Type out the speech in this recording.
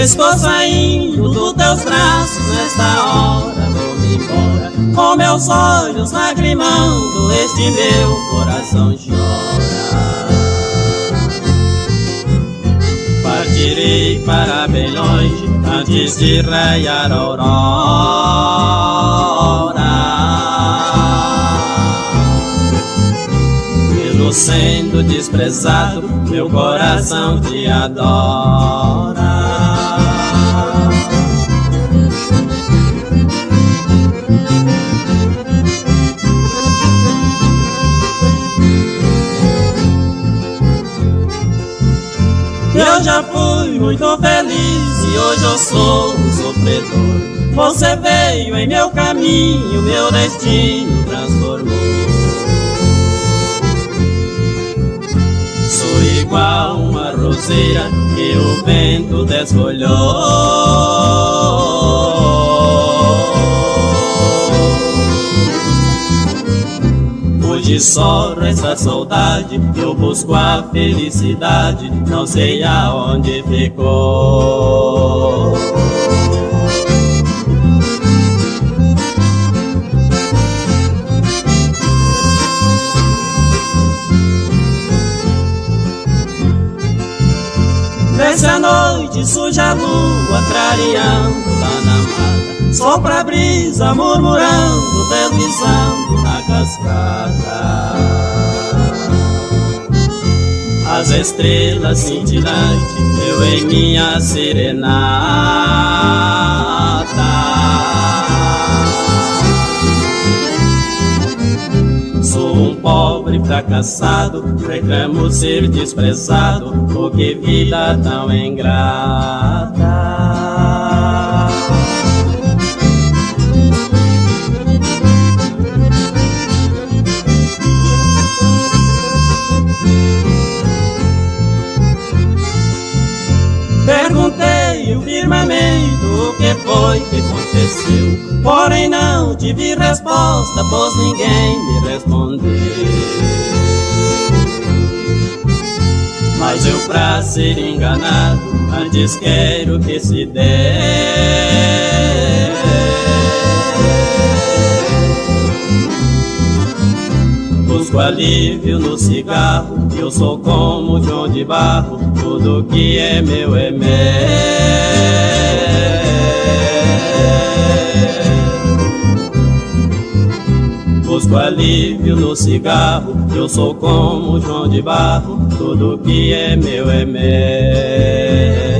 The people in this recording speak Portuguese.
Estou saindo dos teus braços, nesta hora vou-me embora, com meus olhos lagrimando, este meu coração chora. Partirei para bem longe, antes de raiar a aurora. Mesmo sendo desprezado, meu coração te adora. Eu já fui muito feliz e hoje eu sou um sofredor. Você veio em meu caminho, meu destino transformou. Sou igual uma roseira que o vento desfolhou. Hoje só resta saudade, eu busco a felicidade, não sei aonde ficou. Desce a noite, suja a lua, clareando lá na mata. Sopra a brisa, murmurando, deslizando na cascata. As estrelas cintilantes, eu em minha serenata. Sou um pobre fracassado, reclamo ser desprezado, oh que vida tão ingrata. Perguntei o firmamento o que foi que aconteceu, porém não tive resposta, pois ninguém me respondeu. Mas eu, pra ser enganado, antes quero que se dê. Busco alívio no cigarro, eu sou como João de Barro, tudo que é meu é meu. Busco alívio no cigarro, eu sou como João de Barro, tudo que é meu é meu.